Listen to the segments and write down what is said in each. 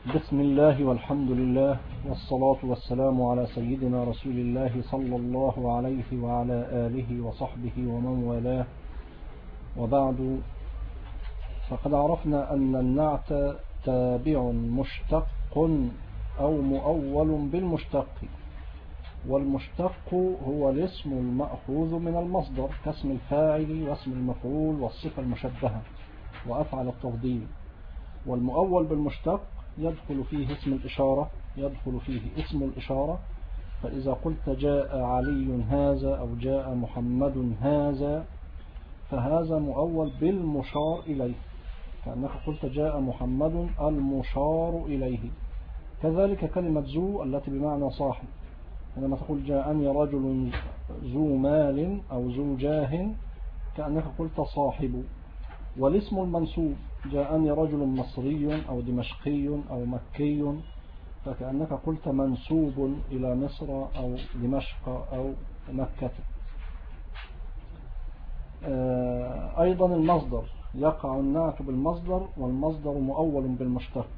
بسم الله والحمد لله والصلاة والسلام على سيدنا رسول الله صلى الله عليه وعلى آله وصحبه ومن والاه، وبعد. فقد عرفنا أن النعت تابع مشتق أو مؤول بالمشتق، والمشتق هو الاسم المأخوذ من المصدر كاسم الفاعل واسم المفعول والصفة المشبهة وأفعل التفضيل. والمؤول بالمشتق يدخل فيه اسم الإشارة، يدخل فيه اسم الإشارة. فإذا قلت جاء علي هذا أو جاء محمد هذا فهذا مؤول بالمشار إليه، كأنك قلت جاء محمد المشار إليه. كذلك كلمة ذو التي بمعنى صاحب، عندما تقول جاءني رجل ذو مال أو ذو جاه كأنك قلت صاحب. والاسم المنسوب جاءني رجل مصري أو دمشقي أو مكي، فكأنك قلت منسوب إلى مصر أو دمشق أو مكة. أيضا المصدر يقع النعت بالمصدر، والمصدر مؤول بالمشتق.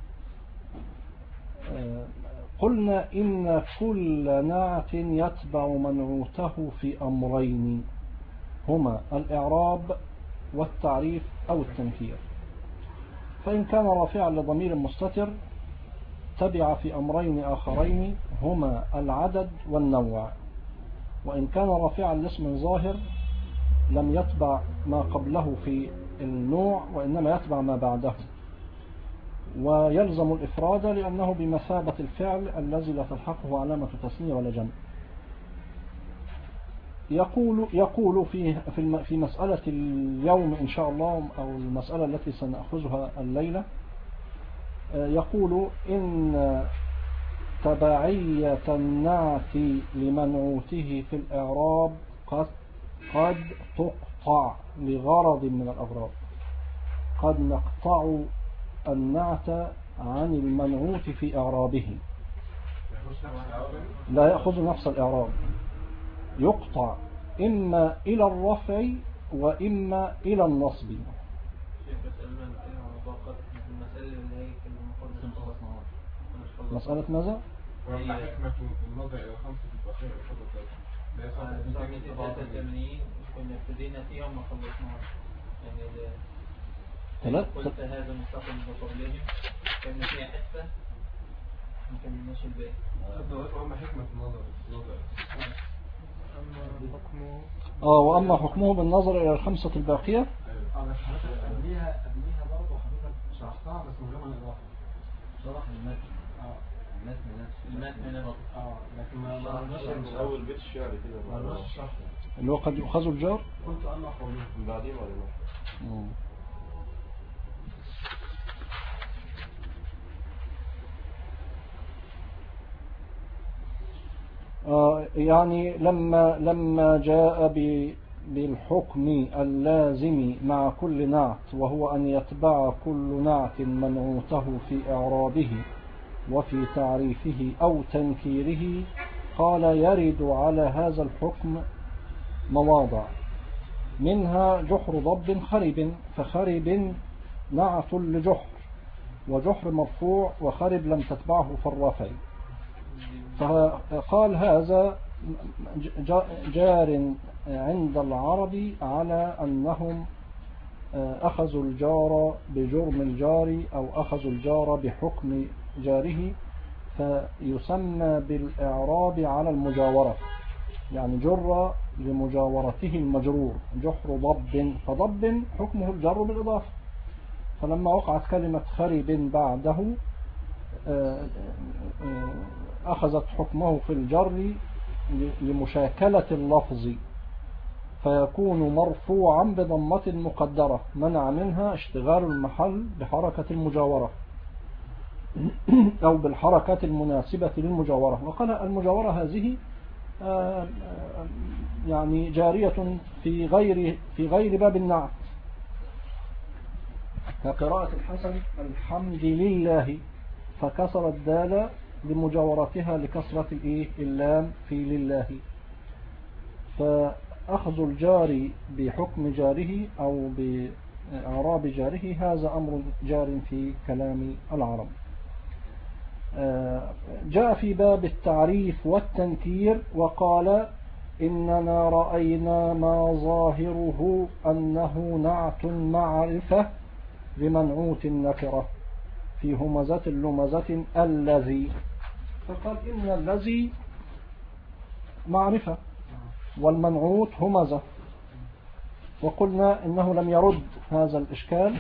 قلنا إن كل نعت يتبع منعوته في أمرين، هما الإعراب والتعريف أو التنكير. فإن كان رافعا لضمير مستتر تبع في أمرين آخرين هما العدد والنوع، وإن كان رافعا لاسم ظاهر لم يتبع ما قبله في النوع وإنما يتبع ما بعده، ويلزم الإفراد لأنه بمثابة الفعل الذي لا تلحقه علامة تثنية ولا جمع. يقول في مسألة اليوم إن شاء الله، أو المسألة التي سنأخذها الليلة، يقول إن تبعية النعت لمنعوته في الإعراب قد تقطع لغرض من الأغراض. قد نقطع النعت عن المنعوت في إعرابه، لا يأخذ نفس الإعراب، يقطع إما إلى الرفع وإما إلى النصب. مسألة ماذا؟ وما حكمة النظر إلى خمسة البقية وفضل كنا ابتدينا فيها وما خلصناش، يعني قلت هذا مستقل بطولهم كان فيها حتة ممكن نمشي الباقي. وما حكمة النظر وأما حكمه بالنظر إلى الخمسة الباقية. بس حضرتك قبليها برضه حضرتك شرحتها بس من غير ما نقراها. شرح المتن المتن لكن ما قرناش أول بيت الشعر كده ما قرناش الشرح اللي هو قد يؤخذ الجار. قلت أما قولي من بعدين ولا لا؟ يعني لما جاء بالحكم اللازم مع كل نعت، وهو أن يتبع كل نعت منعوته في إعرابه وفي تعريفه أو تنكيره، قال يرد على هذا الحكم مواضع، منها جحر ضب خرب، فخرب نعت لجحر، وجحر مرفوع وخرب لم تتبعه في الرفع. فقال هذا جار عند العرب على أنهم أخذوا الجار بجرم الجار أو أخذوا الجار بحكم جاره، فيسمى بالإعراب على المجاورة، يعني جر لمجاورته المجرور، جحر ضب، فضب حكمه الجر بالإضافة. فلما وقعت كلمة خرب بعده أخذت حكمه في الجر لمشاكلة اللفظ، فيكون مرفوعا بضمة مقدرة منع منها اشتغال المحل بحركة المجاورة أو بالحركة المناسبة للمجاورة. وقال المجاورة هذه يعني جارية في غير باب النعت، كقراءة الحسن الحمد لله، فكسر الدال لمجاورتها لكسرة اللام في لله. فأخذ الجار بحكم جاره أو بإعراب جاره هذا أمر جار في كلام العرب. جاء في باب التعريف والتنكير وقال إننا رأينا ما ظاهره أنه نعت معرفة بمنعوت النكرة في همزة اللمزة الذي، فقال إن الذي معرفة والمنعوت همزة، وقلنا إنه لم يرد هذا الإشكال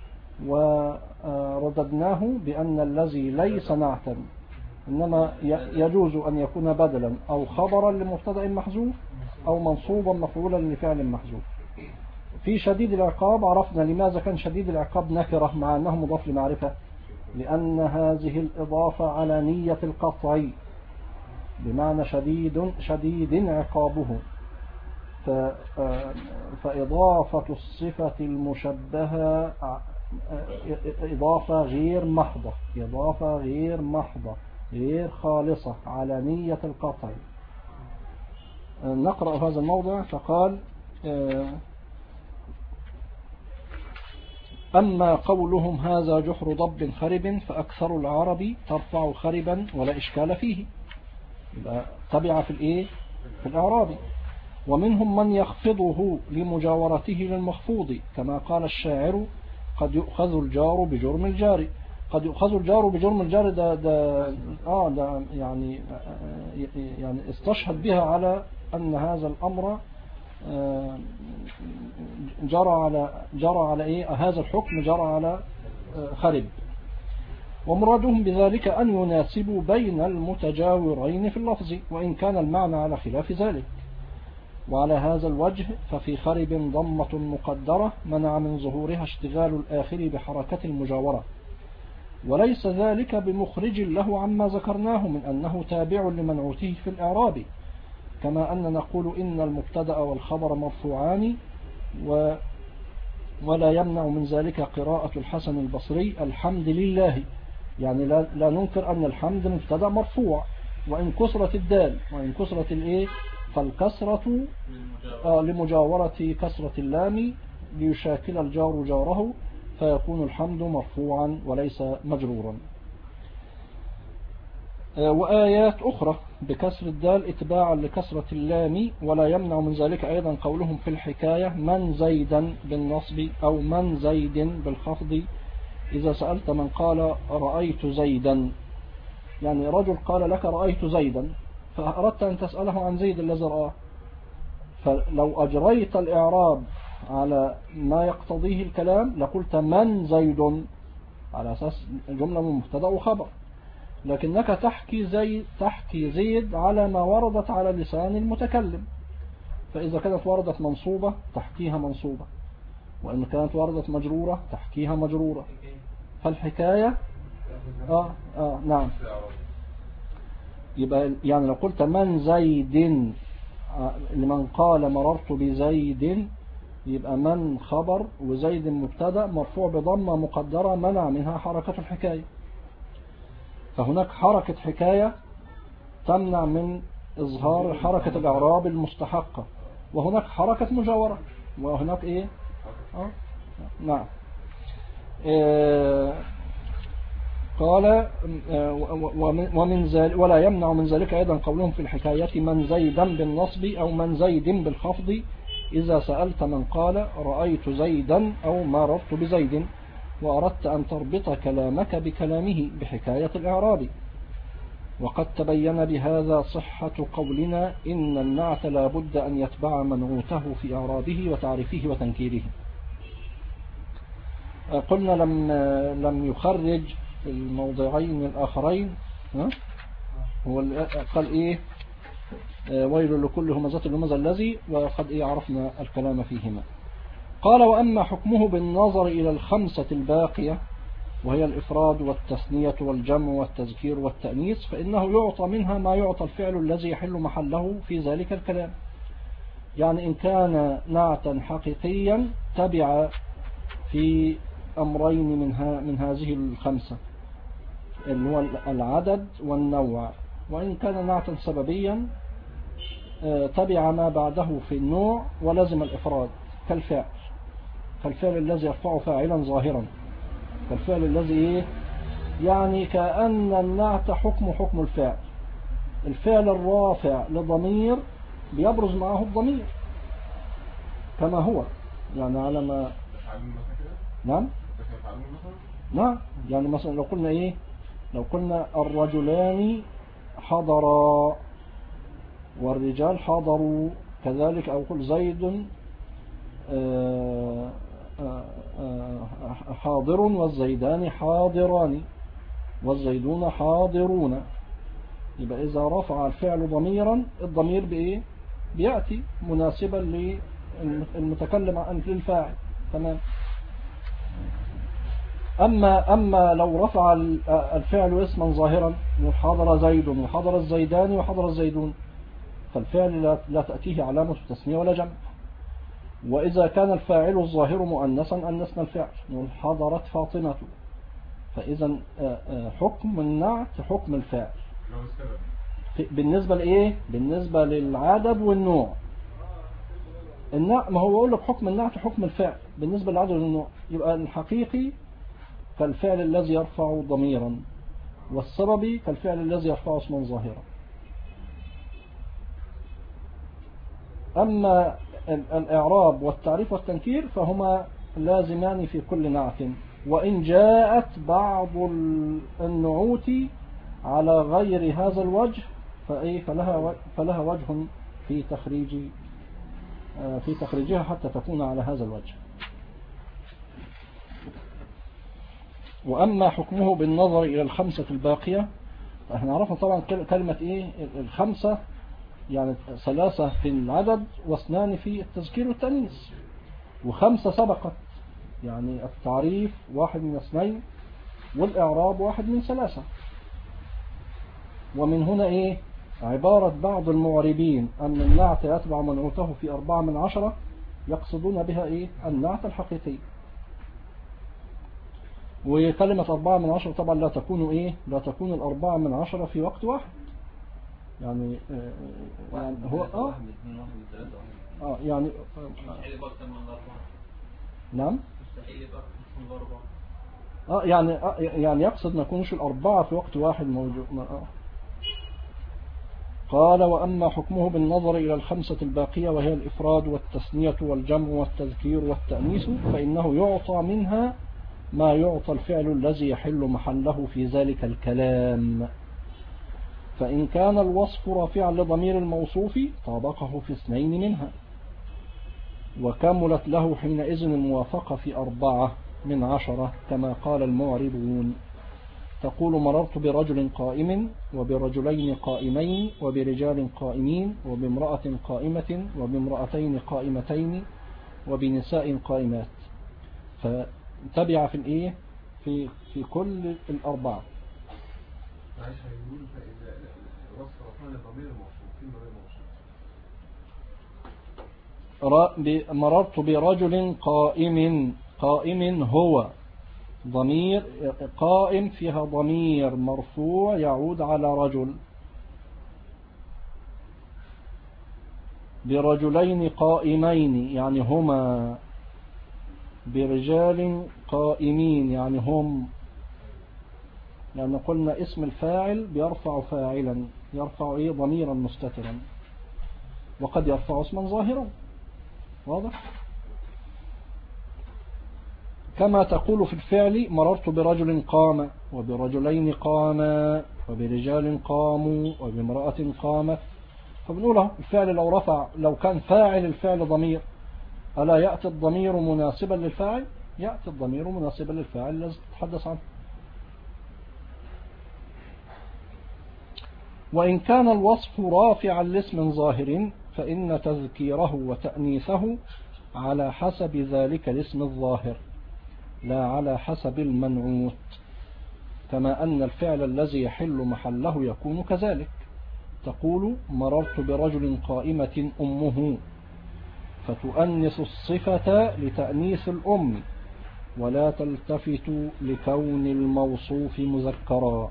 ورددناه بأن الذي ليس نعتا، إنما يجوز أن يكون بدلا أو خبرا لمبتدأ محذوف أو منصوبا مفعولا لفعل محذوف. في شديد العقاب عرفنا لماذا كان شديد العقاب نكرة مع أنه مضاف لمعرفة، لأن هذه الإضافة على نية القطع بمعنى شديد عقابه، فإضافة الصفة المشبهة إضافة غير محضة، إضافة غير محضة غير خالصة على نية القطع. نقرأ هذا الموضع. فقال أما قولهم هذا جحر ضب خرب فأكثر العرب ترفع خربا ولا إشكال فيه، يبقى تبع في الإيه؟ في الإعراب. ومنهم من يخفضه لمجاورته للمخفوض كما قال الشاعر قد يؤخذ الجار بجرم الجار. قد يؤخذ الجار بجرم الجار ده يعني استشهد بها على أن هذا الأمر جرى على إيه؟ هذا الحكم جرى على خرب. ومرادهم بذلك أن يناسبوا بين المتجاورين في اللفظ وإن كان المعنى على خلاف ذلك. وعلى هذا الوجه ففي خرب ضمة مقدرة منع من ظهورها اشتغال الآخر بحركة المجاورة، وليس ذلك بمخرج له عما ذكرناه من أنه تابع لمنعوته في الإعراب، كما أن نقول إن المبتدأ والخبر مرفوعان ولا يمنع من ذلك قراءة الحسن البصري الحمد لله، يعني لا ننكر أن الحمد مبتدأ مرفوع وإن كسرت الدال وإن كسرت الإيه فالكسرة لمجاورة كسرة اللام ليشاكل الجار جاره فيكون الحمد مرفوعا وليس مجرورا. وآيات أخرى بكسر الدال اتباعا لكسرة اللام، ولا يمنع من ذلك أيضا قولهم في الحكاية من زيدا بالنصب أو من زيد بالخفض إذا سألت من قال رأيت زيدا، يعني رجل قال لك رأيت زيدا فأردت أن تسأله عن زيد الذي رآه، فلو أجريت الإعراب على ما يقتضيه الكلام لقلت من زيد على أساس جملة من مبتدأ وخبر، لكنك تحكي زيد على ما وردت على لسان المتكلم، فإذا كانت وردت منصوبة تحكيها منصوبة، وإن كانت وردت مجرورة تحكيها مجرورة. فالحكاية نعم، يبقى يعني لو قلت من زيد لمن قال مررت بزيد يبقى من خبر وزيد مبتدأ مرفوع بضمة مقدرة منع منها حركة الحكاية، فهناك حركة حكاية تمنع من إظهار حركة الإعراب المستحقة، وهناك حركة مجاورة، وهناك إيه نعم. قال ومن ذلك ولا يمنع من ذلك أيضا قولهم في الحكاية من زيدا بالنصب أو من زيد بالخفض إذا سألت من قال رأيت زيدا أو مررت بزيد وأردت أن تربط كلامك بكلامه بحكاية الإعراب. وقد تبين بهذا صحة قولنا إن النعت لا بد أن يتبع منعوته في إعرابه وتعريفه وتنكيره. قلنا لم يخرج الموضعين الآخرين، هو قال إيه ويل لكل همزة اللمزة الذي، وقد إيه عرفنا الكلام فيهما. قال وأما حكمه بالنظر إلى الخمسة الباقية وهي الإفراد والتثنية والجمع والتذكير والتأنيث فإنه يعطى منها ما يعطى الفعل الذي يحل محله في ذلك الكلام، يعني إن كان نعتا حقيقيا تبع في أمرين من هذه الخمسة اللي هو العدد والنوع، وإن كان نعتا سببيا تبع ما بعده في النوع ولازم الإفراد كالفعل الذي يرفع فاعلا ظاهرا، كالفعل الذي يعني كأن النعت حكم الفعل. الفعل الرافع لضمير بيبرز معه الضمير كما هو، يعني على ما نعم نعم. يعني مثلا لو قلنا ايه، لو قلنا الرجلان حضرا والرجال حضروا كذلك، او قل زيد حاضر والزيدان حاضران والزيدون حاضرون. يبقى إذا رفع الفعل ضميرا الضمير بإيه؟ بيأتي مناسبا للمتكلم للفاعل. تمام. أما لو رفع الفعل اسما ظاهرا، حضر زيد وحضر الزيدان وحضر الزيدون، فالفعل لا تأتيه علامة تسمية ولا جمع. وإذا كان الفاعل الظاهر مؤنثا أنثنا الفعل، حضرت فاطمة. فإذا حكم النعت حكم الفاعل بالنسبة لإيه؟ بالنسبة للعدد والنوع. النعت ما هو أقول لك حكم النعت حكم الفاعل بالنسبة للعدد والنوع. يبقى الحقيقي كالفعل الذي يرفع ضميرا، والسببي كالفعل الذي يرفع اسما ظاهرا. أما الإعراب والتعريف والتنكير فهما لازمان في كل نعت، وإن جاءت بعض النعوت على غير هذا الوجه فلها وجه في تخريجها حتى تكون على هذا الوجه. وأما حكمه بالنظر إلى الخمسة الباقية، احنا عرفنا طبعا كلمة ايه الخمسة، يعني 3 في العدد و2 في التذكير والتأنيث، و5 سبقت، يعني التعريف 1 من 2 والإعراب 1 من 3. ومن هنا ايه عبارة بعض المعربين أن النعت يتبع منعوته في 4 من 10 يقصدون بها ايه النعت الحقيقي. وكلمة 4 من 10 طبعا لا تكون ايه، لا تكون 4 من 10 في وقت واحد، يعني هو يعني نعم يعني يقصد ما يكونش 4 في وقت واحد موجود. قال وأما حكمه بالنظر إلى الخمسة الباقية وهي الإفراد والتثنية والجمع والتذكير والتأنيث، فإنه يعطى منها ما يعطى الفعل الذي يحل محله في ذلك الكلام. فإن كان الوصف رافعا لضمير الموصوف طابقه في 2 منها، وكملت له حينئذ الموافقة في 4 من 10 كما قال المعربون. تقول مررت برجل قائم وبرجلين قائمين وبرجال قائمين وبامرأة قائمة وبامرأتين قائمتين وبنساء قائمات. فتبع في الايه في كل الأربعة. معلش هيقول فإذا وصف رفعنا لضمير موصوف في ضمير موصوف. مررت برجل قائم هو ضمير قائم فيها ضمير مرفوع يعود على رجل. برجلين قائمين يعني هما، برجال قائمين يعني هم، يعني قلنا اسم الفاعل بيرفع فاعلا، يرفع ايه ضميرا مستترا، وقد يرفع اسما ظاهرا. واضح؟ كما تقول في الفعل مررت برجل قام وبرجلين قاما وبرجال قاموا وبامرأة قامت. فبنقولها الفعل لو كان فاعل الفعل ضمير، ألا يأتي الضمير مناسبا للفاعل؟ يأتي الضمير مناسبا للفاعل الذي تتحدث عنه. وإن كان الوصف رافعا لاسم ظاهر فإن تذكيره وتأنيثه على حسب ذلك الاسم الظاهر لا على حسب المنعوت، كما أن الفعل الذي يحل محله يكون كذلك. تقول مررت برجل قائمة أمه، فتؤنث الصفة لتأنيث الأم ولا تلتفت لكون الموصوف مذكرا،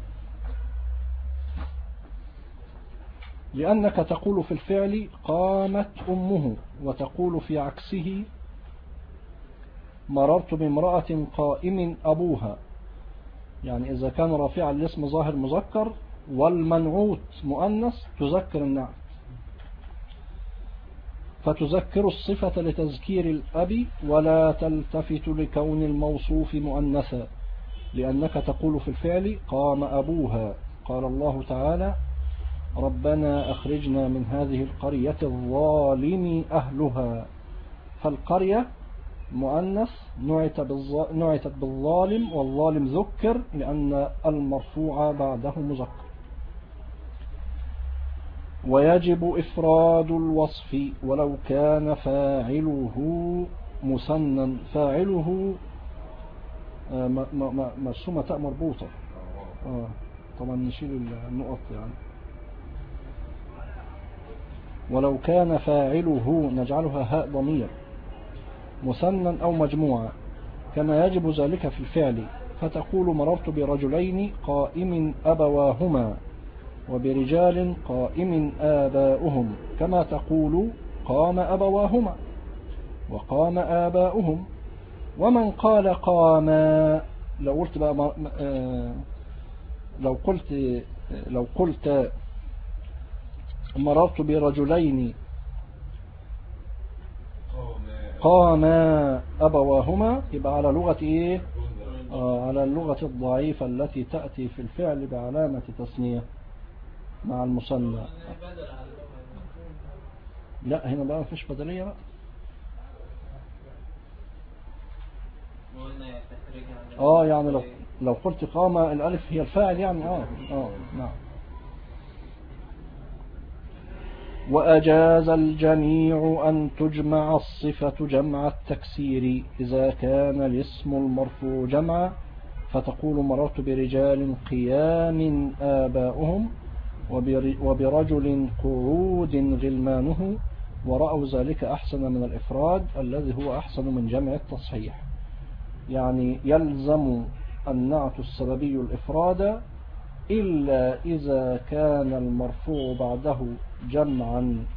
لأنك تقول في الفعل قامت أمه، وتقول في عكسه مررت بامرأة قائم أبوها، يعني إذا كان رافعا الاسم ظاهر مذكر والمنعوت مؤنث تذكر النعت، فتذكر الصفة لتذكير الأب ولا تلتفت لكون الموصوف مؤنثا، لأنك تقول في الفعل قام أبوها. قال الله تعالى ربنا أخرجنا من هذه القرية الظالم أهلها، فالقرية مؤنث نعتت بالظالم، والظالم ذكر لأن المرفوع بعده مذكر. ويجب إفراد الوصف ولو كان فاعله مثنى. فاعله مرسومة تاء مربوطة، طبعا نشيل النقط يعني. ولو كان فاعله نجعلها هاء ضمير مثنى أو مجموعة، كما يجب ذلك في الفعل، فتقول مررت برجلين قائم أبواهما، وبرجال قائم آباؤهم، كما تقول قام أبواهما وقام آباؤهم. ومن قال قام، لو قلت مررت برجلين قام أبواهما، يبقى على لغة إيه؟ على اللغة الضعيفة التي تأتي في الفعل بعلامة تثنية مع المثنى. لا هنا بقى مفيش بدلية بقى. يعني لو قلت قام الألف هي الفاعل يعني نعم. وأجاز الجميع أن تجمع الصفة جمع التكسير إذا كان الاسم المرفوع جمعا، فتقول مررت برجال قيام آباؤهم وبرجل قعود غلمانه، ورأوا ذلك أحسن من الإفراد الذي هو أحسن من جمع التصحيح. يعني يلزم النعت السببي الإفراد إلا إذا كان المرفوع بعده جمعا،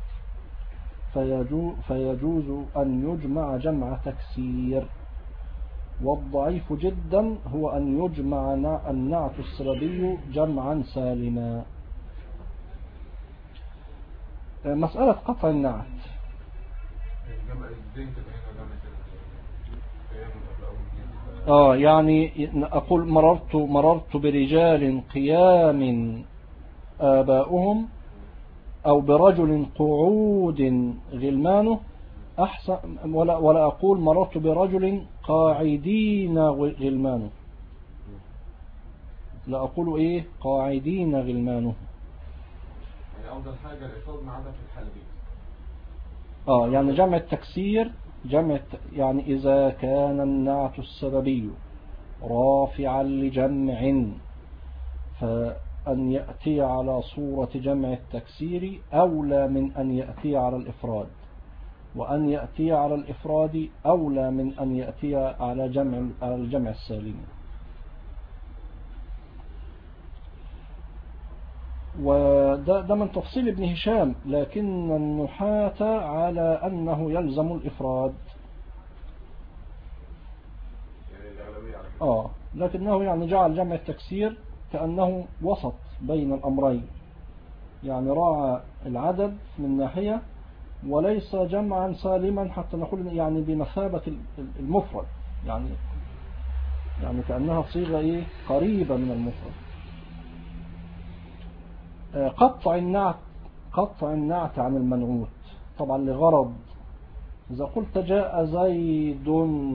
فيجوز أن يجمع جمع تكسير. والضعيف جدا هو أن يجمع النعت السببي جمعا سالما. مسألة قطع النعت، يعني أقول مررت برجال قيام آباؤهم أو برجل قعود غلمانه أحسن، ولا أقول مررت برجل قاعدين غلمانه، لا أقول إيه قاعدين غلمانه. يعني أفضل حاجة الإفراد ما عدا في الحالة دي. يعني جمع التكسير يعني إذا كان النعت السببي رافعا لجمع، فأن يأتي على صورة جمع التكسير أولى من أن يأتي على الإفراد، وأن يأتي على الإفراد أولى من أن يأتي على الجمع السالم. وده من تفصيل ابن هشام، لكن النحاة على أنه يلزم الإفراد. لكنه يعني جعل جمع التكسير كأنه وسط بين الأمرين، يعني راعى العدد من ناحية وليس جمعا سالما حتى نقول يعني بمثابة المفرد، يعني كأنها صيغة قريبة من المفرد. قطع النعت عن المنعوت طبعا لغرض، إذا قلت جاء زيد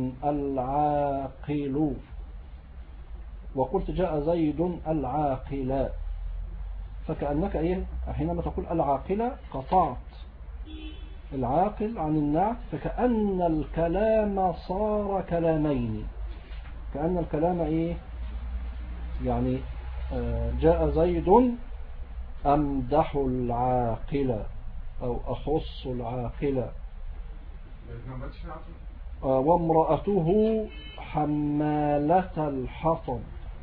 العاقل وقلت جاء زيد العاقل، فكأنك حينما تقول العاقل قطعت العاقل عن النعت، فكأن الكلام صار كلامين، كأن الكلام يعني جاء زيد أمدح العاقل أو أخص العاقل، وامرأته حمالة الحطب،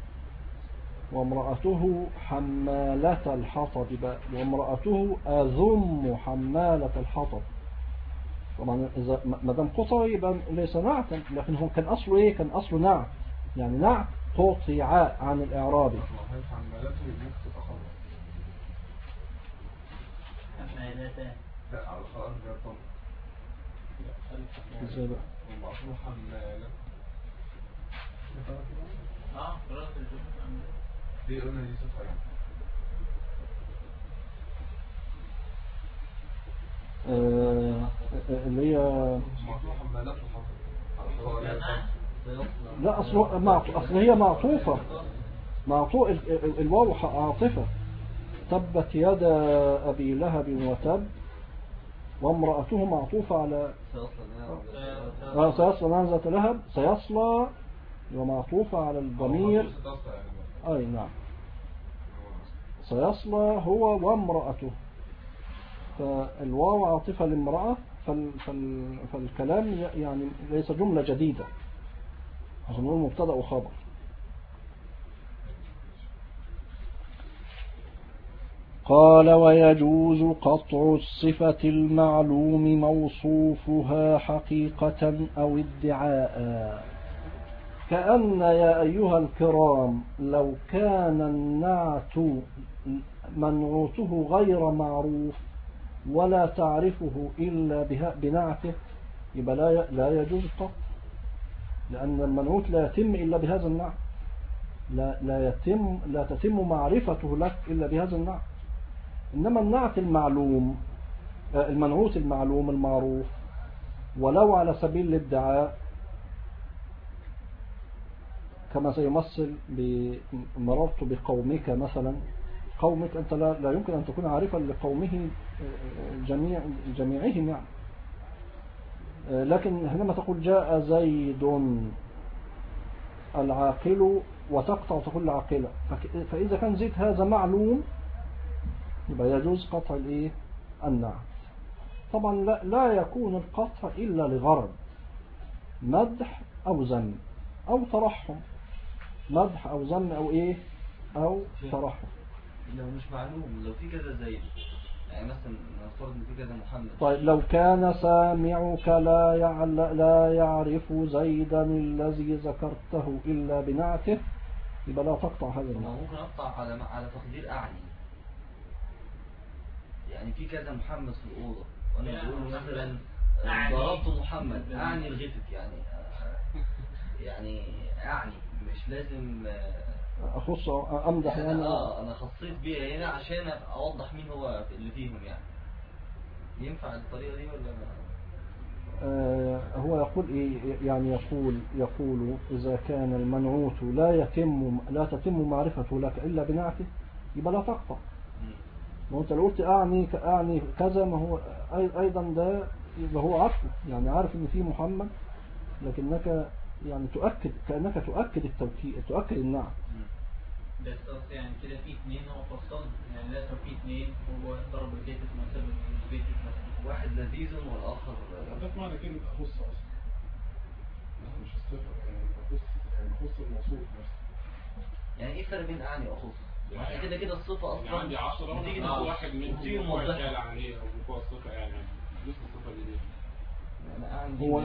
وامرأته حمالة الحطب، وامرأته أذم حمالة الحطب. طبعا إذا ما دام قطع يبقى ليس نعتا، لكن هو كان أصله كان أصله نعت، يعني نعت تعطي عن الإعراب. حمالته ممكن تتخلص. حمالتان. لا على خلاص غير طن. ازاي بقى؟ ومعصوم حمالة. قراءة الجمهور. دي قلنا دي صفة يعني. اللي هي معصوم حمالات الحصر. لا أصل هي معطوفة. الواو عاطفة. تبت يد أبي لهب وتب، وامرأته معطوفة على سيصلى نار ذات لهب. سيصلى ومعطوفة على الضمير. أي نعم، سيصلى هو وامرأته، فالواو عاطفة لامرأة، فالكلام يعني ليس جملة جديدة عشان نقول مبتدأ وخبر. قال ويجوز قطع الصفة المعلوم موصوفها حقيقة أو ادعاء. كأن يا أيها الكرام لو كان النعت منعوته غير معروف ولا تعرفه إلا بنعته، يبقى لا يجوز القطع، لأن المنعوت لا يتم إلا بهذا النعت. لا تتم معرفته لك إلا بهذا النعت. إنما النعت المعلوم، المنعوت المعلوم المعروف، ولو على سبيل الادعاء، كما سيمثل بمررت بقومك مثلا. قومك أنت لا يمكن أن تكون عارفا لقومه جميعهم يعني، لكن حينما تقول جاء زيد العاقل وتقطع وتقول العاقلة، فإذا كان زيد هذا معلوم يبقى يجوز قطع النعت. طبعا لا يكون القطع إلا لغرض مدح أو ذم أو ترحم. مدح أو ذم أو ترحم. لو مش معلوم، لو في كذا زيد، يعني مثلا نفترض ان في كذا محمد. طيب لو كان سامعك لا يعرف زيدا الذي ذكرته إلا بنعته، يبقى لا تقطع هذا النعت. ممكن أقطع على تقدير أعني، يعني في كذا محمد في الأوضة وأنا بقول مثلا ضربت محمد، أعني الغتت يعني أعني مش لازم أخص أمدح يعني. أنا خصيت بيها هنا عشان أوضح مين هو اللي فيهم يعني. ينفع الطريقة دي ولا هو يقول يعني يقول إذا كان المنعوت لا تتم معرفته لك إلا بنعته، يبقى لا تقطع. وانت لو قلت أعني كذا، ما هو أيضا ده يبقى هو عارفه، يعني عارف إن في محمد، لكنك يعني كأنك تؤكد النعت. بس يعني كده في اثنين هو فصل، يعني لازم في اثنين هو ضرب البيت مثلا البيت مثلا واحد لذيذ والآخر ده معنى كلمة أخص أصلا، مش الصفة، يعني أخص الموصوف نفسه. يعني إيه فرق بين أعني وأخص؟ يعني كده الصفة أصلا عندي 10 بتيجي واحد منهم بتيجي موضح موضحة عليه أو بقوة الصفة، يعني لسه الصفة دي هو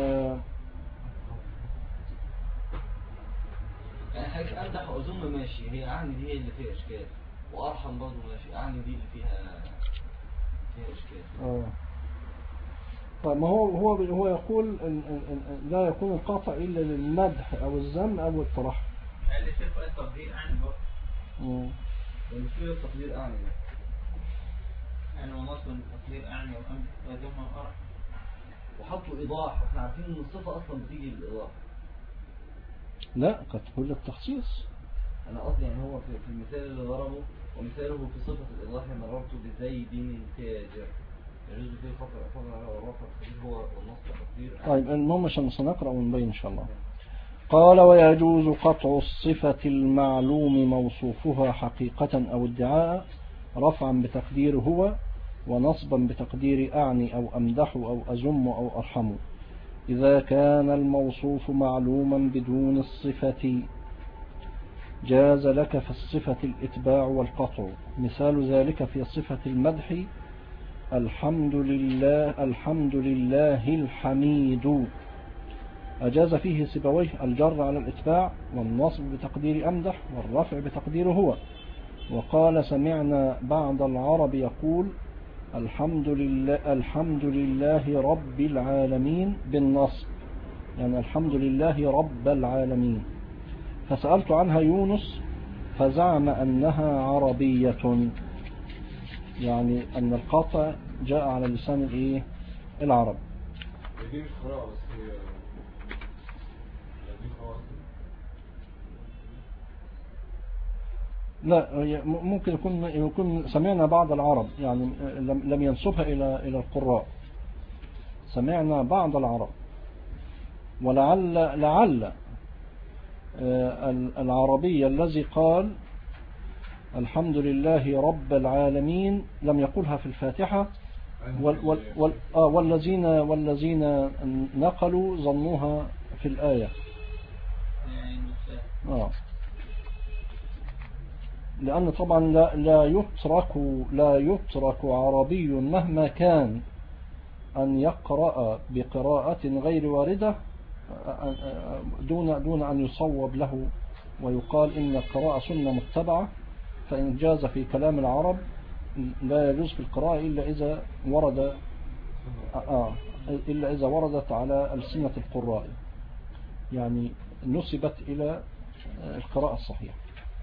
يعني حاجة أمدح وأزم ماشي، هي أعني دي هي اللي فيها إشكال، وأرحم برضه ماشي، أعني دي اللي فيها إشكال. طيب ما هو يقول لا يكون القطع إلا للمدح أو الذم أو الترحم. قال لي شوف التقدير أعني برضه. مش فيه التقدير أعني يعني ونصب التقدير أعني وذم وأرحم، وحطوا إيضاح. إحنا عارفين إن الصفة أصلا بتيجي بالإيضاح. لا، قد تقول لك تخصيص. أنا قصدي يعني هو في المثال اللي ضربه، ومثاله في صفة الإيضاح مررت بزيد تاجر، يجوز فيه الفضل على الرفع هو والنصب التقدير. طيب المهم عشان سنقرأ ونبين إن شاء الله. قال ويجوز قطع الصفة المعلوم موصوفها حقيقة أو ادعاء، رفعا بتقدير هو، ونصبا بتقدير أعني أو أمدح أو أزم أو أرحم، إذا كان الموصوف معلوما بدون الصفة. جاز لك في الصفة الإتباع والقطع. مثال ذلك في صفة المدح: الحمد لله الحميد، أجاز فيه سيبويه الجر على الإتباع والنصب بتقدير أمدح والرفع بتقدير هو. وقال سمعنا بعض العرب يقول الحمد لله رب العالمين بالنصب، يعني الحمد لله رب العالمين. فسألت عنها يونس فزعم أنها عربية، يعني أن القاطع جاء على لسان الإيه العرب. دي مش قراءة بس هي دي قراءة. لا ممكن يكون سمعنا بعض العرب، يعني لم ينسبها إلى القراء. سمعنا بعض العرب، ولعل العربي الذي قال الحمد لله رب العالمين لم يقولها في الفاتحة، والذين نقلوا ظنوها في الآية. لأن طبعا لا يترك عربي مهما كان أن يقرأ بقراءة غير واردة دون أن يصوب له ويقال إن القراءة سنة متبعة. فإن جاز في كلام العرب لا يجوز في القراءة إلا إذا وردت على ألسنة القراء، يعني نسبت إلى القراءة الصحيحة.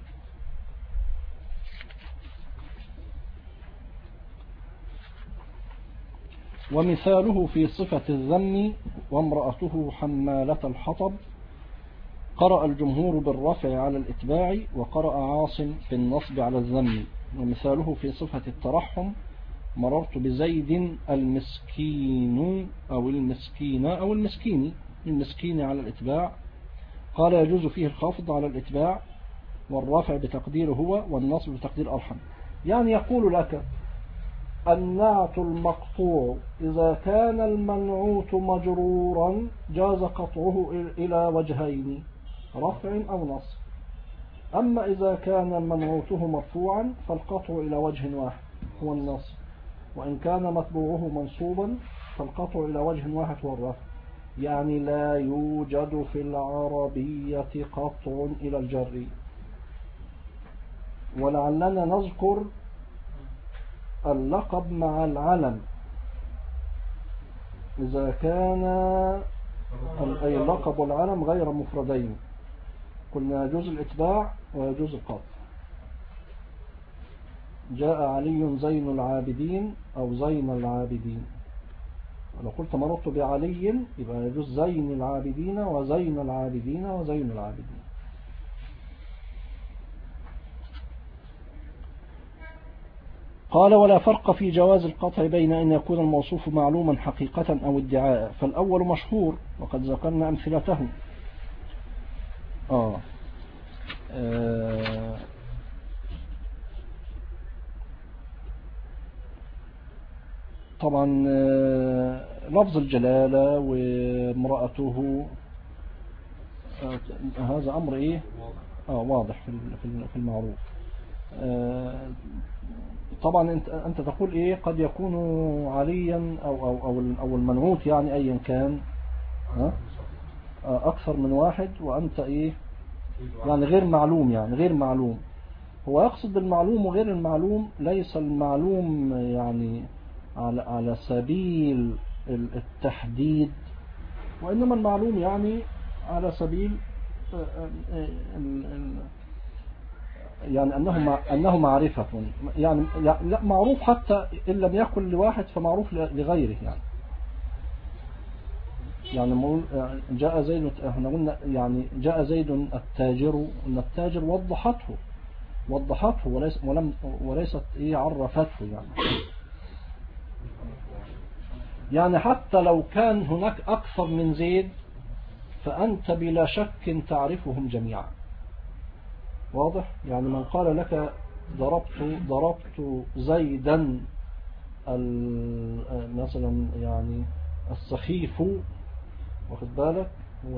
ومثاله في صفة الذم وامرأته حمالة الحطب. قرأ الجمهور بالرفع على الإتباع، وقرأ عاصم بالنصب على الذم. ومثاله في صفة الترحم مررت بزيد المسكين أو المسكين أو المسكين على الإتباع. قال يجوز فيه الخفض على الإتباع والرفع بتقدير هو والنصب بتقدير أرحم. يعني يقول لك النعت المقطوع إذا كان المنعوت مجرورا جاز قطعه إلى وجهين، رفع أو نصب. أما إذا كان منعوته مرفوعا فالقطع إلى وجه واحد هو النصب، وإن كان متبوعه منصوبا فالقطع إلى وجه واحد هو الرفع. يعني لا يوجد في العربية قطع إلى الجر. ولعلنا نذكر اللقب مع العلم إذا كان أي اللقب والعلم غير مفردين، قلنا يجوز الإتباع ويجوز القطع. جاء علي زين العابدين أو زين العابدين، لو قلت مررت بعلي يبقى يجوز زين العابدين وزين العابدين وزين العابدين. قال ولا فرق في جواز القطع بين أن يكون الموصوف معلوما حقيقة أو ادعاء، فالأول مشهور وقد ذكرنا أمثلته. طبعا لفظ الجلالة وامرأته هذا أمر إيه واضح في المعروف. طبعا أنت تقول إيه قد يكون عليا أو المنعوت يعني أيا كان أكثر من واحد وأنت إيه يعني غير معلوم، يعني غير معلوم. هو يقصد بالمعلوم وغير المعلوم ليس المعلوم يعني على سبيل التحديد، وإنما المعلوم يعني على سبيل يعني أنه معرفة، يعني لا معروف حتى إن لم يكن لواحد فمعروف لغيره. يعني جاء زيد، احنا قلنا يعني جاء زيد التاجر، ان التاجر وضحته وليست ايه عرفته. يعني حتى لو كان هناك اكثر من زيد فانت بلا شك تعرفهم جميعا. واضح؟ يعني من قال لك ضربت زيدا مثلا يعني السخيف، واخد بالك،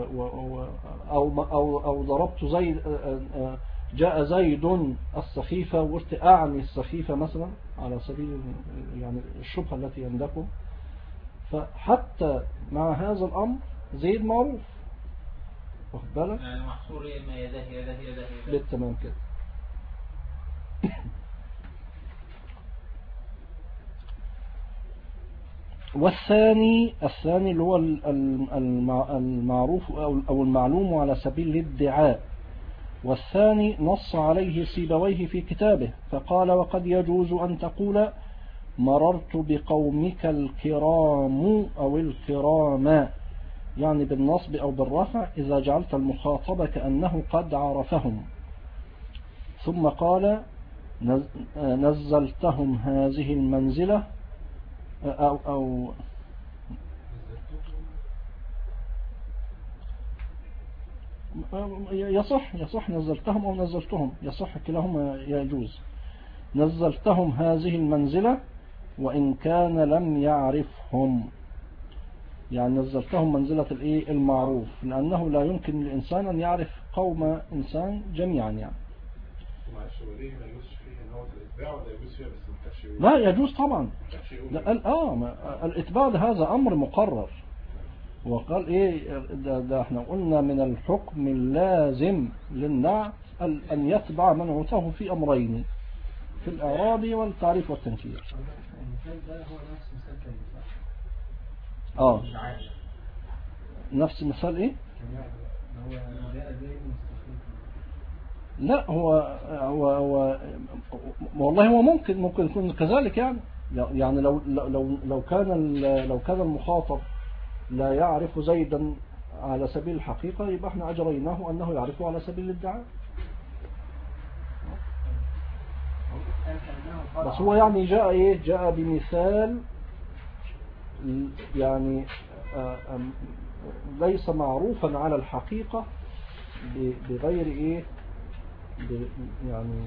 أو ضربت زيد، جاء زيد السخيفة وقلت أعني السخيفة مثلا على سبيل يعني الشبهة التي عندكم. فحتى مع هذا الأمر زيد معروف واخد بالك؟ يعني محصور إما يده يده يده يده. بالتمام كده. والثاني اللي هو المعروف أو المعلوم على سبيل الادعاء. والثاني نص عليه سيبويه في كتابه فقال: وقد يجوز أن تقول مررت بقومك الكرام أو الكراما، يعني بالنصب أو بالرفع إذا جعلت المخاطب كأنه قد عرفهم. ثم قال: نزلتهم هذه المنزلة أو يصح نزلتهم أو نزلتهم، يصح كلاهما يجوز. نزلتهم هذه المنزلة وإن كان لم يعرفهم، يعني نزلتهم منزلة المعروف، لأنه لا يمكن للإنسان أن يعرف قوم إنسان جميعا يعني. معلش هو ليه ما يجوزش فيه ان هو الاتباع ولا يجوز فيها بس ما كانش يقول؟ لا يجوز طبعا. لا الاتباع هذا أمر مقرر. وقال ده احنا قلنا من الحكم اللازم للنعت أن يتبع من عوته في أمرين، في الإعراب والتعريف والتنكير. المثال ده هو نفس مثال كلمة صح؟ نفس مثال ايه؟ هو جاء زي مستخدم. لا هو والله هو ممكن يكون كذلك يعني لو كان المخاطب لا يعرف زيدا على سبيل الحقيقة يبقى احنا أجريناه أنه يعرفه على سبيل الادعاء. بس هو يعني جاء بمثال يعني ليس معروفا على الحقيقة بغير يعني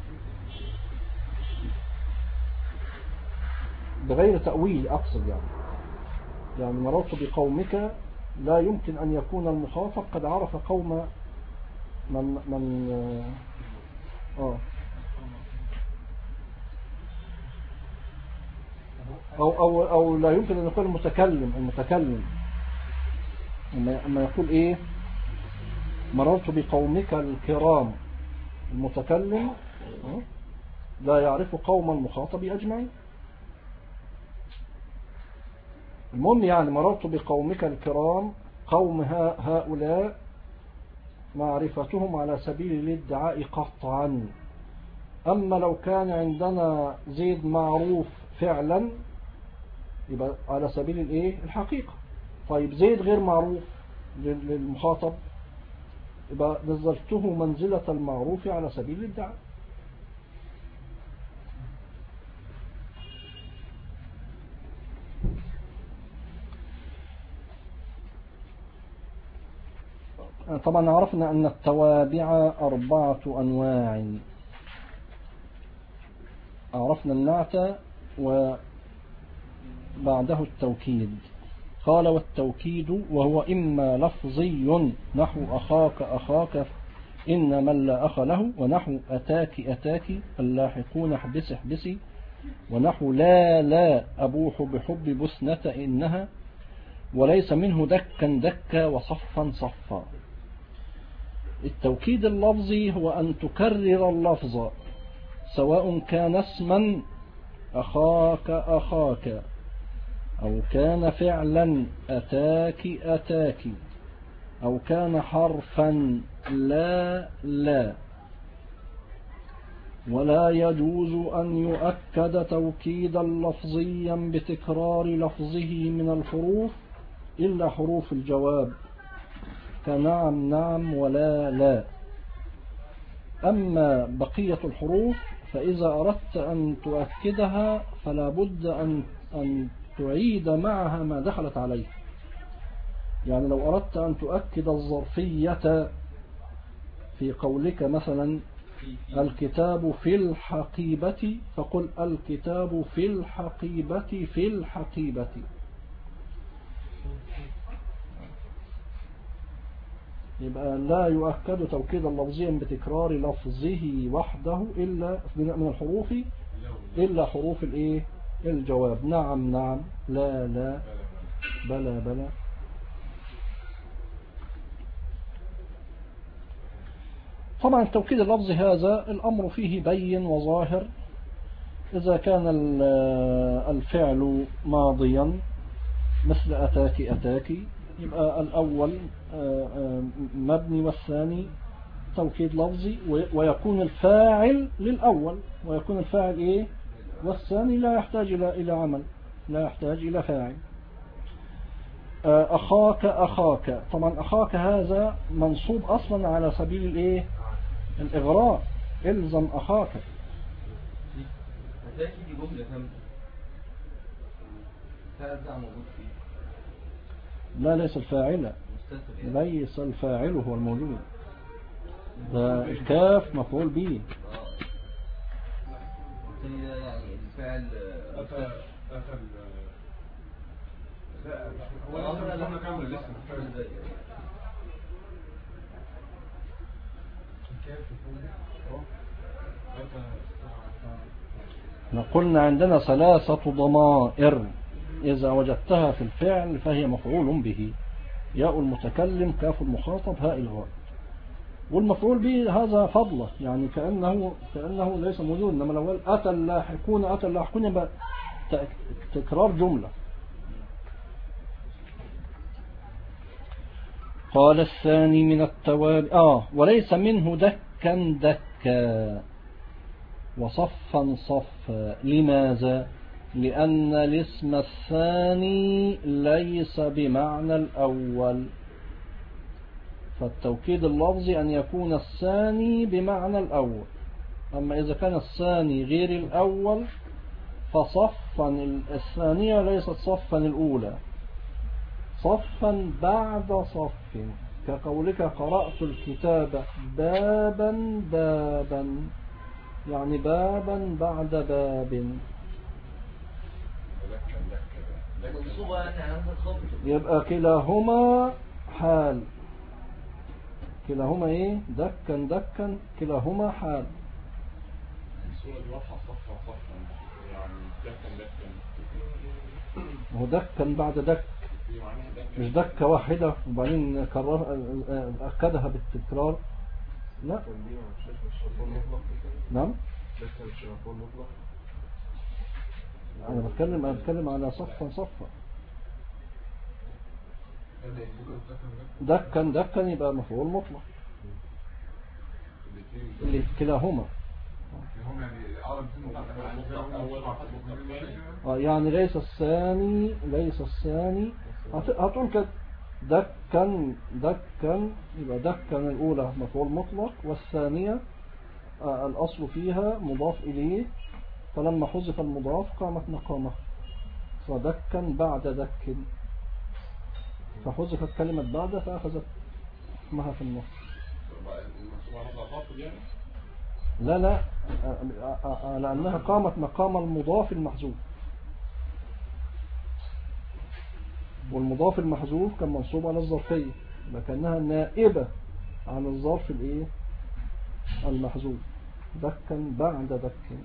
بغير تأويل أقصد يعني مررت بقومك لا يمكن أن يكون المخاطب قد عرف قوم من أو لا يمكن أن يكون المتكلم لما يقول مررت بقومك الكرام، المتكلم لا يعرف قوم المخاطب أجمعين. المهم يعني مررت بقومك الكرام، قوم هؤلاء معرفتهم على سبيل الادعاء قطعا. أما لو كان عندنا زيد معروف فعلا يبقى على سبيل الحقيقة. طيب زيد غير معروف للمخاطب يبقى نزلته منزلة المعروف على سبيل الادعاء. طبعا عرفنا أن التوابع 4 أنواع. عرفنا النعت وبعده التوكيد. قال: والتوكيد وهو إما لفظي نحو أخاك إن من لا أخ له، ونحو أتاك اللاحقون احبسي، ونحو لا أبوح بحب بسنة إنها، وليس منه دكا وصفا صفا. التوكيد اللفظي هو أن تكرر اللفظ سواء كان اسما أخاك أو كان فعلا أتاك أو كان حرفا لا، ولا يجوز أن يؤكد توكيدا لفظيا بتكرار لفظه من الحروف إلا حروف الجواب كنعم ولا. أما بقية الحروف فإذا أردت أن تؤكدها فلا بد أن تعيد معها ما دخلت عليه. يعني لو أردت أن تؤكد الظرفية في قولك مثلا الكتاب في الحقيبة، فقل الكتاب في الحقيبة. يبقى لا يؤكد توكيدا لفظيا بتكرار لفظه وحده إلا من الحروف إلا حروف الجواب نعم لا بلى. طبعا التوكيد اللفظي هذا الأمر فيه بين وظاهر. إذا كان الفعل ماضيا مثل أتاك أتاك يبقى الأول مبني والثاني توكيد لفظي، ويكون الفاعل للأول ويكون الفاعل إيه، والثاني لا يحتاج إلى عمل، لا يحتاج إلى فاعل. أخاك أخاك، طبعا أخاك هذا منصوب أصلا على سبيل الإيه، الإغراء. إلزم أخاك. هتلاقي دي جملة كاملة فعل بتاع موجود فيه. لا ليس الفاعل، مستتر يعني. ليس الفاعل هو الموجود، ده الكاف مفعول به. والتاني ده يعني الفعل أتى لا هو لسه كامل لسه مفعول. قلنا عندنا ثلاثة ضمائر إذا وجدتها في الفعل فهي مفعول به: ياء المتكلم، كاف المخاطب، هاء الغائب. والمفعول به هذا فضله، يعني كأنه ليس موجود. إنما لو قال أتى اللاحقون أتى اللاحقون يبقى تكرار جملة. قال الثاني من التوابع وليس منه دكا دكا وصفا صفا. لماذا؟ لأن الاسم الثاني ليس بمعنى الأول، فالتوكيد اللفظي أن يكون الثاني بمعنى الأول. أما إذا كان الثاني غير الأول فصفا الثانية ليست صفا الأولى، صفا بعد صف، كقولك قرأت الكتاب بابا بابا، يعني بابا بعد باب. منصوبة يعني علامة الخفض. يبقى كلاهما حال، كلاهما ايه، دكا دكا، كلاهما حال. الصورة دي واضحة صفا صفا، يعني دكا دكا. هو دكا بعد دك، مش دكة واحدة وبعدين أكدها بالتكرار. لا نعم، أنا بتكلم على صفا صفا. دكا دكا يبقى مفعول مطلق، اللي كلاهما يعني ليس الثاني، ليس الثاني. هتقول كده دكا دكا، يبقى دكا الأولى مفعول مطلق، والثانية الأصل فيها مضاف إليه، فلما حذف المضاف قامت مقامه، فدكا بعد دك، فحذفت كلمة بعد فأخذت اسمها في النص. لا لا، لأنها قامت مقام المضاف المحذوف، والمضاف المحذوف كان منصوب على الظرفية، لكنها نائبة عن الظرف الايه المحذوف. دكا بعد دك،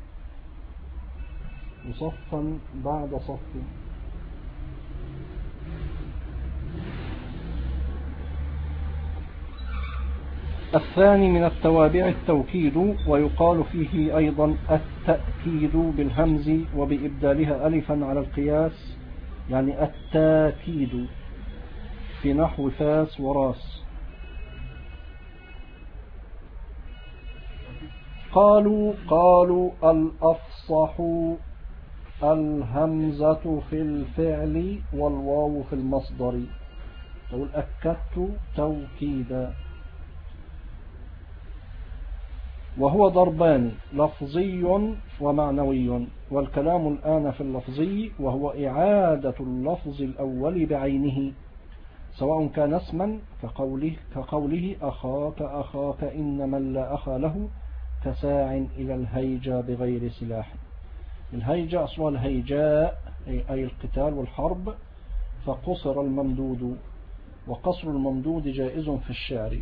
وصفا بعد صف. الثاني من التوابع التوكيد، ويقال فيه أيضا التأكيد بالهمز وبإبدالها ألفا على القياس، يعني التاكيد، في نحو فاس وراس. قالوا الأفصح الهمزة في الفعل والواو في المصدر، تقول أكدت توكيدا. وهو ضربان: لفظي ومعنوي. والكلام الآن في اللفظي، وهو إعادة اللفظ الأول بعينه، سواء كان اسما كقوله أخاك أخاك إن من لا أخا له كساع إلى الهيجة بغير سلاح. الهيجة أصلها الهيجاء أي القتال والحرب، فقصر الممدود، وقصر الممدود جائز في الشعر.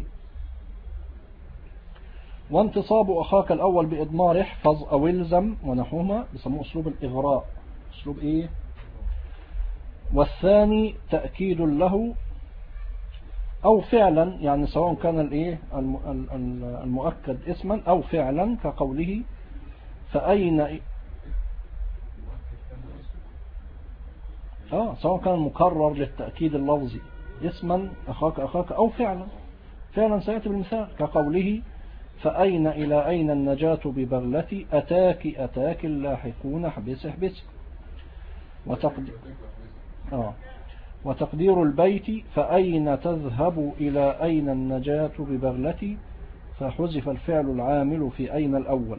وانتصاب أخاك الأول بإضمار احفظ أو الزم ونحوهما، بيسموه أسلوب الإغراء، أسلوب إيه. والثاني تأكيد له أو فعلا، يعني سواء كان الإيه المؤكد اسما أو فعلا، كقوله فأين سواء كان مكرر للتأكيد اللفظي اسما أخاك أخاك أو فعلا سيأتي بالمثال كقوله فأين إلى أين النجاة ببغلتي أتاك أتاك اللاحقون احبس احبس. وتقدير البيت فأين تذهب إلى أين النجاة ببغلتي، فحذف الفعل العامل في أين الأول،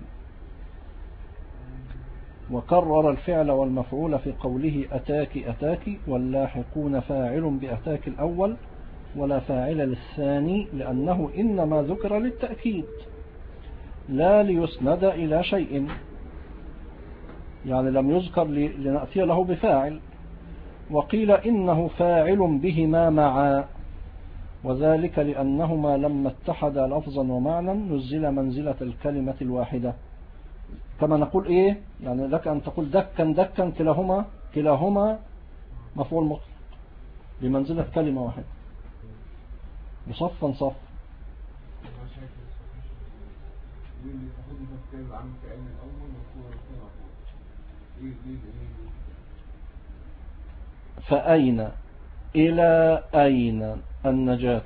وكرر الفعل والمفعول في قوله أتاك أتاك، واللاحقون فاعل بأتاك الأول ولا فاعل للثاني، لأنه إنما ذكر للتأكيد لا ليسند إلى شيء، يعني لم يذكر لنأتي له بفاعل. وقيل إنه فاعل بهما معا، وذلك لأنهما لما اتحدا لفظا ومعنى نزل منزلة الكلمة الواحدة، كما نقول إيه، يعني لك أن تقول دكا دكا، كلاهما مفعول مطلق بمنزلة كلمة واحدة، وصفا صف. فأين إلى أين النجاة،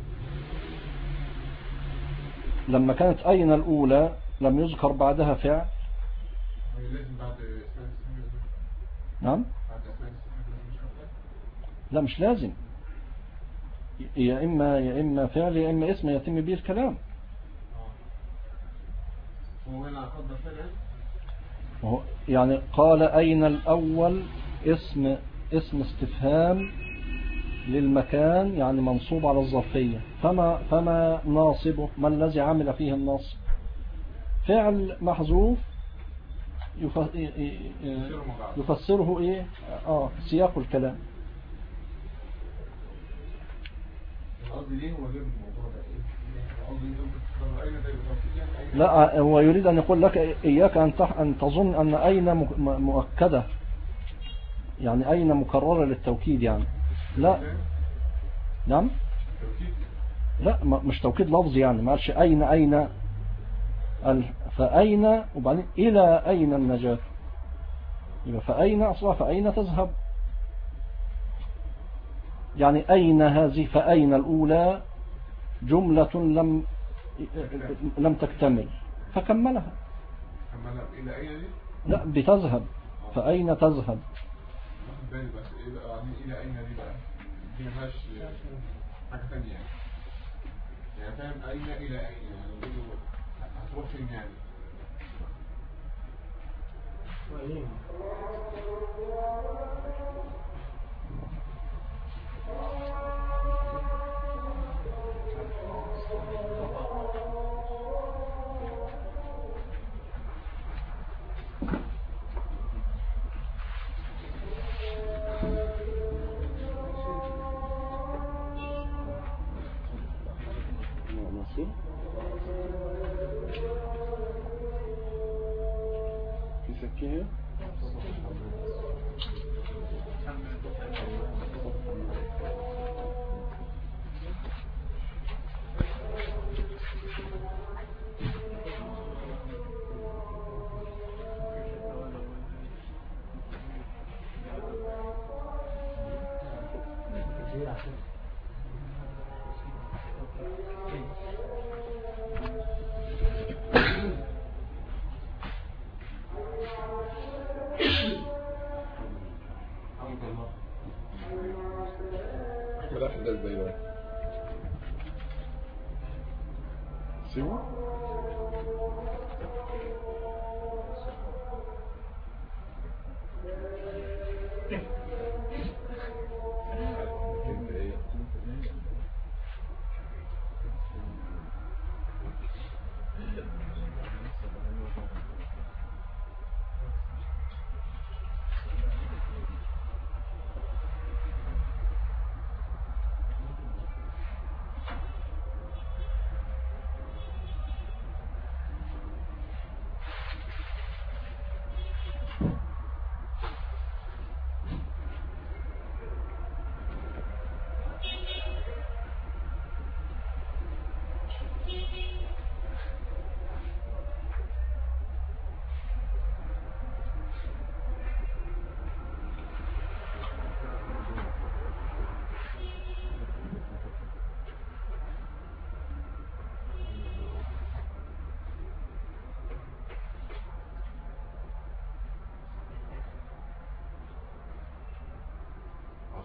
لما كانت أين الأولى لم يذكر بعدها فعل. نعم، لا مش لازم، يا إما فعل يا إما اسم يتم به الكلام. يعني قال أين الأول اسم استفهام للمكان، يعني منصوب على الظرفية، فما ناصبه، ما الذي عمل فيه النصب؟ فعل محذوف يفسره إيه؟ سياق الكلام. لا، هو يريد أن يقول لك إياك أن تظن أن أين مؤكدة، يعني أين مكررة للتوكيد يعني. لا، نعم، لا مش توكيد لفظي، يعني ما قالش أين فأين وبعدين إلى أين النجاة، يبقى فأين أصلا فأين تذهب، يعني أين هذه، فأين الأولى جملة لم تكتمل فكملها. إلى أين دي؟ لا، بتذهب، فأين تذهب. بس إلى أين دي بقى؟ دي ماش حاجة ثانية يعني فاهم، أين إلى أين يعني هتروح فين يعني. في سكينة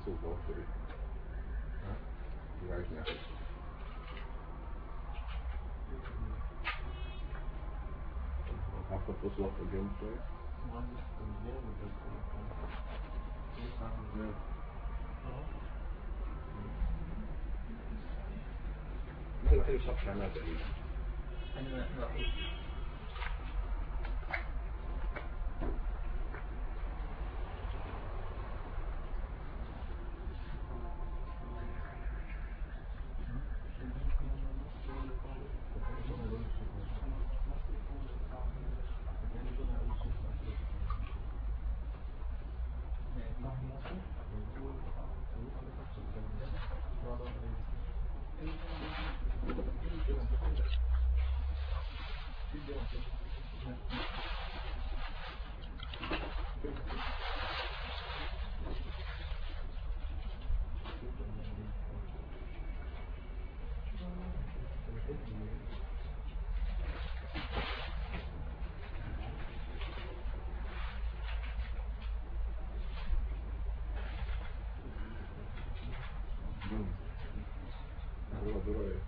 توفر ايه؟ ها؟ يبقى عايز ناخد عارفة توصل وقت الجيم شوية؟ مثل الوحيد اللي شرح عنها تقريبا أنا الوحيد. دورة ايه؟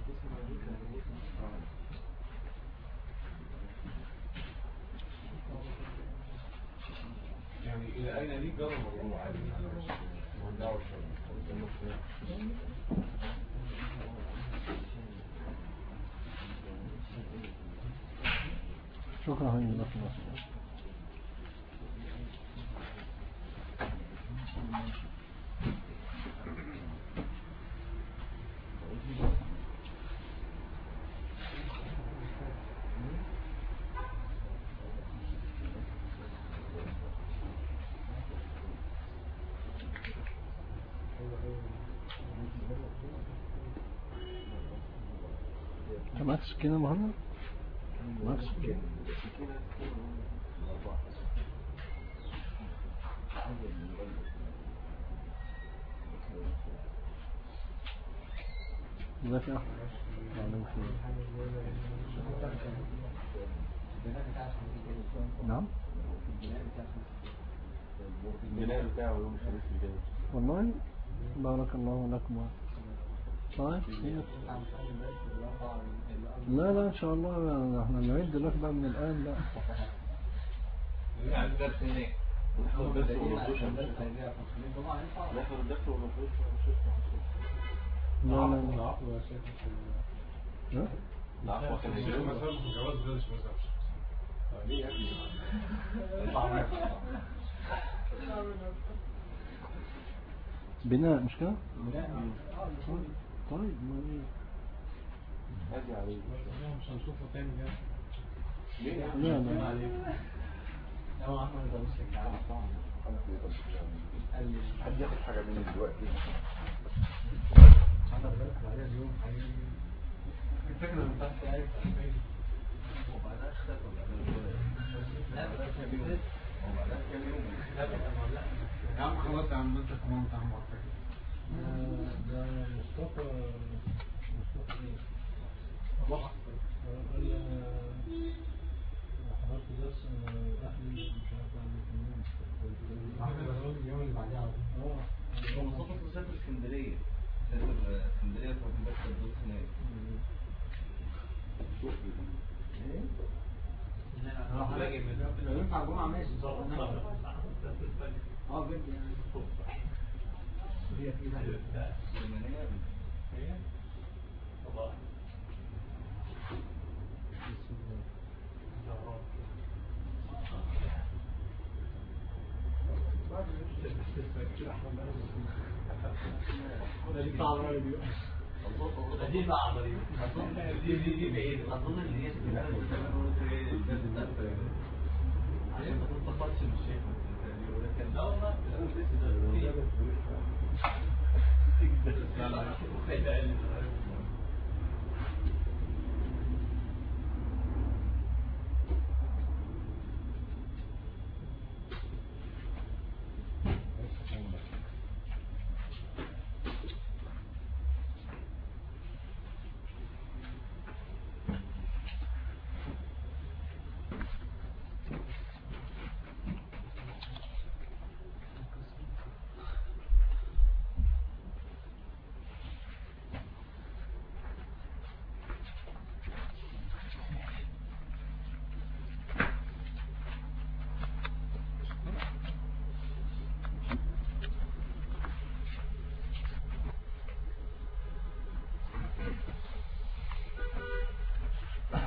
يعني إلى أين دي جرى الموضوع عادي مش دعوة شكرا لك. معك سكينة مهند؟ معك سكينة؟ ازيك يا احمد؟ نعم؟ البناء بتاعه يوم الخميس اللي جاي والله بارك الله لكم. طيب لا لا ان شاء الله احنا نعد لك بقى من الان. لا يعني الدرس هناك. نحن الدرس ومفروش لا لا لا العفو كان هيجي مثلا جواز بلاش مثلا ليه يا بناء مش كده؟ طيب ما ايه هادي عليك مش هنشوفه تاني ده. ليه؟ لا لا هو احمد ده مش الجامعة طبعا. حد ياخد حاجة مني دلوقتي انا بدأت عليها اليوم حقيقي. الفكرة من تحت عارف وبعدها اختفى يا عم خلاص يا عم انت كمان انت عم وقتك. ده مصطفى ايه؟ واحد قال لي انا حضرت درس اهلي مش عارف اعمل منين. اليوم اللي بعدها هو مصطفى سافر اسكندرية تروح بس الدروس هناك. لو ينفع جمعة ماشي ان شاء الله. بجد يعني هي في دي صعبة دي بعيد. أظن إن هي عشان ما تنتقدش من الشيخ ولكن لا والله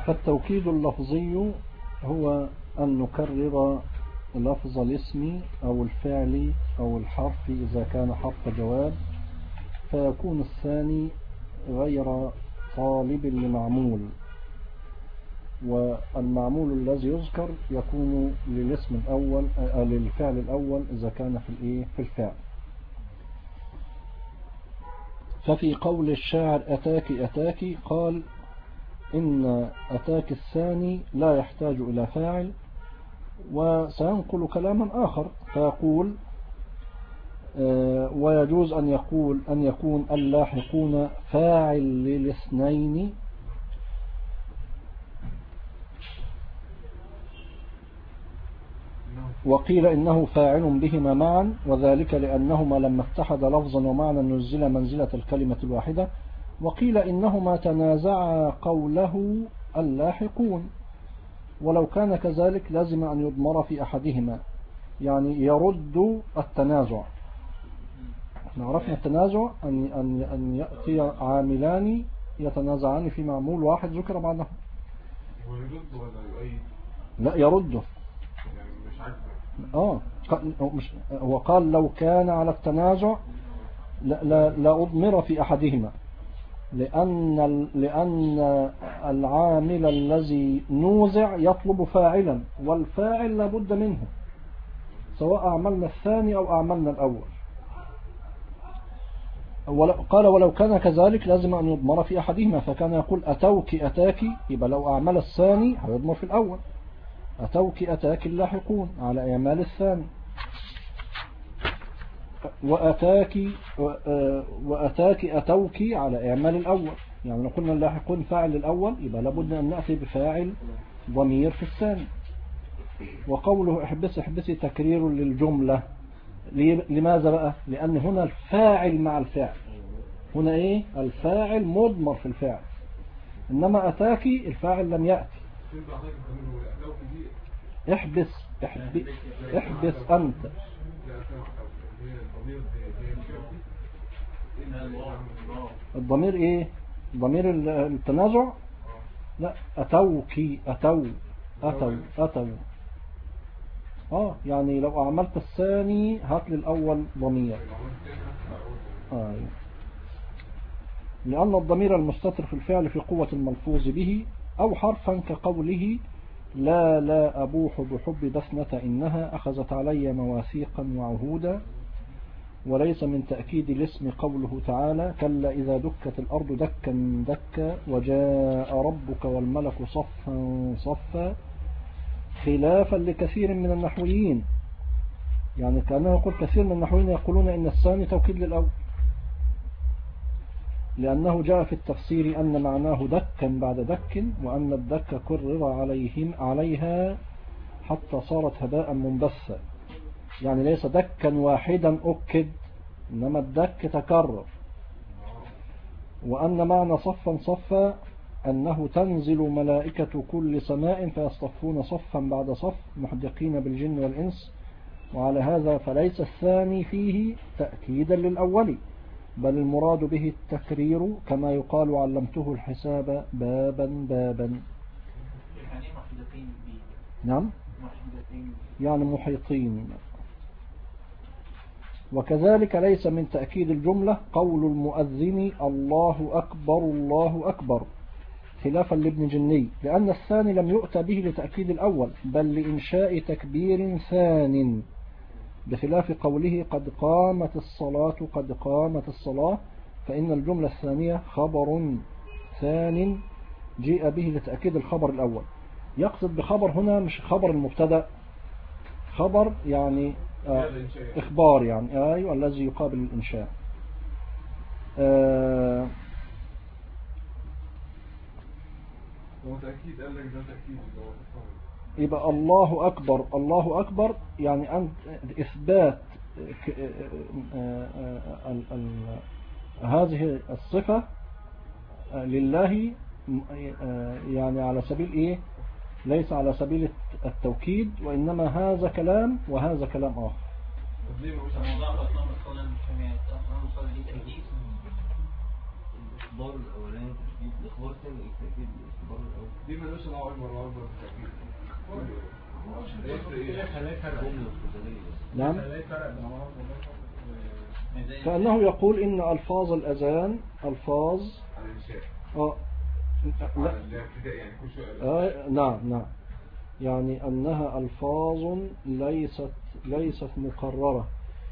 فالتوكيد اللفظي هو أن نكرر لفظ الاسم أو الفعل أو الحرف إذا كان حرف جواب، فيكون الثاني غير طالب لمعمول، والمعمول الذي يذكر يكون للاسم الأول للفعل الأول إذا كان في الفعل. ففي قول الشاعر أتاك أتاك قال إن أتاك الثاني لا يحتاج إلى فاعل، وسينقل كلاما آخر فيقول ويجوز أن يكون اللاحقون فاعل للاثنين، وقيل إنه فاعل بهما معا، وذلك لأنهما لما اتحد لفظا ومعنى نزل منزلة الكلمة الواحدة. وقيل إنهما تنازعا قوله اللاحقون، ولو كان كذلك لازم أن يضمر في أحدهما، يعني يرد التنازع. عرفنا التنازع أن يأتي عاملان يتنازعان في معمول واحد ذكر بعضهم. ويرد ولا يؤيد؟ لا يرده، يعني مش عاجبه. هو قال لو كان على التنازع لا أضمر في أحدهما، لأن العامل الذي نوزع يطلب فاعلا، والفاعل لابد منه سواء أعملنا الثاني أو أعملنا الأول. قال ولو كان كذلك لازم أن يضمر في أحدهما، فكان يقول أتوك أتاك، يبقى لو أعمل الثاني هيضمر في الأول. أتوك أتاك اللاحقون على إعمال الثاني، وأتاك أتوك على إعمال الأول. يعني لو قلنا اللاحقون فاعل الأول يبقى لابد أن نأتي بفاعل ضمير في الثاني. وقوله احبسي تكرير للجملة، لماذا بقى؟ لأن هنا الفاعل مع الفعل، هنا إيه؟ الفاعل مضمر في الفعل، إنما أتاك الفاعل لم يأتي. احبس أنت. الضمير ايه؟ ضمير التنازع؟ لا، أتوا. يعني لو أعملت الثاني هات لي الأول ضمير. لأن الضمير المستتر في الفعل في قوة الملفوظ به، أو حرفا كقوله لا أبوح بحب دفنة إنها أخذت علي مواثيقا وعهودا. وليس من تأكيد الاسم قوله تعالى كلا إذا دكت الأرض دكا دكا وجاء ربك والملك صفا صفا، خلافا لكثير من النحويين. يعني كأنه يقول كثير من النحويين يقولون إن الثاني توكيد للأول، لأنه جاء في التفسير أن معناه دكا بعد دك، وأن الدك كرر عليها حتى صارت هباء منبثا. يعني ليس دكا واحدا أكد، إنما الدك تكرر. وأن معنى صفا صفا أنه تنزل ملائكة كل سماء فيصطفون صفا بعد صف محدقين بالجن والإنس، وعلى هذا فليس الثاني فيه تأكيدا للأول، بل المراد به التكرير، كما يقال علمته الحساب بابا بابا. يعني محدقين به. نعم، يعني محيطين. وكذلك ليس من تأكيد الجملة قول المؤذن الله أكبر الله أكبر، خلافا لابن جني، لأن الثاني لم يؤتى به لتأكيد الأول بل لإنشاء تكبير ثان، بخلاف قوله قد قامت الصلاة قد قامت الصلاة، فإن الجملة الثانية خبر ثان جيء به لتأكيد الخبر الأول. يقصد بخبر هنا مش خبر المبتدأ، خبر يعني إخبار، يعني أيوة الذي يقابل الإنشاء. وتأكيد قال لك ده تأكيد يبقى الله أكبر الله أكبر، يعني أن إثبات هذه الصفة لله، يعني على سبيل إيه؟ ليس على سبيل التوكيد، وإنما هذا كلام وهذا كلام آخر. الإخبار الأولاني تأكيد الإخبار الثاني تأكيد الإخبار الأول. دي ملوش الله أكبر الله أكبر بالتأكيد. نعم. كأنه يقول إن ألفاظ الأذان ألفاظ نعم يعني أنها ألفاظ ليست مكررة،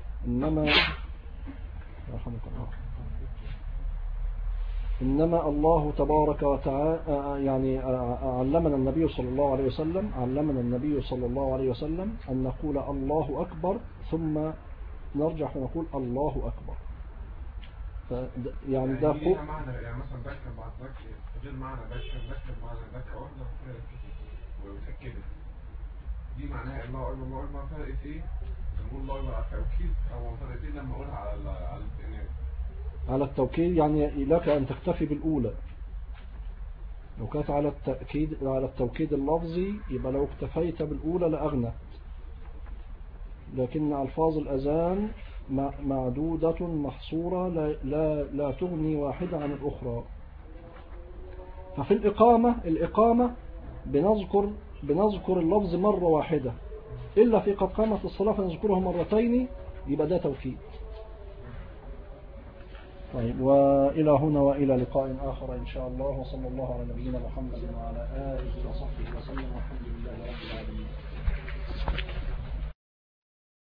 إنما الله تبارك وتعالى يعني علمنا النبي صلى الله عليه وسلم أن نقول الله أكبر ثم نرجع ونقول الله أكبر. يعني ده فوق معنى، يعني مثلا ذكر بعد ذكر غير معنى ذكر معنى ذكر واحدة ومتأكدة دي معناها الله أكبر الله أكبر. فرق إيه؟ نقول الله أكبر على التوكيد أو فرق إيه لما أقولها على الاستئناف؟ على التوكيد يعني لك أن تكتفي بالأولى. لو كانت على التوكيد اللفظي يبقى لو اكتفيت بالأولى لأغنى، لكن ألفاظ الأذان معدودة محصورة لا تغني واحدة عن الأخرى. ففي الإقامة بنذكر اللفظ مرة واحدة، إلا في قد قامت الصلاة فنذكره مرتين، يبقى ده توكيد. طيب، وإلى هنا وإلى لقاء آخر إن شاء الله، وصلى الله على نبينا محمد وعلى آله وصحبه وسلم، والحمد لله رب العالمين.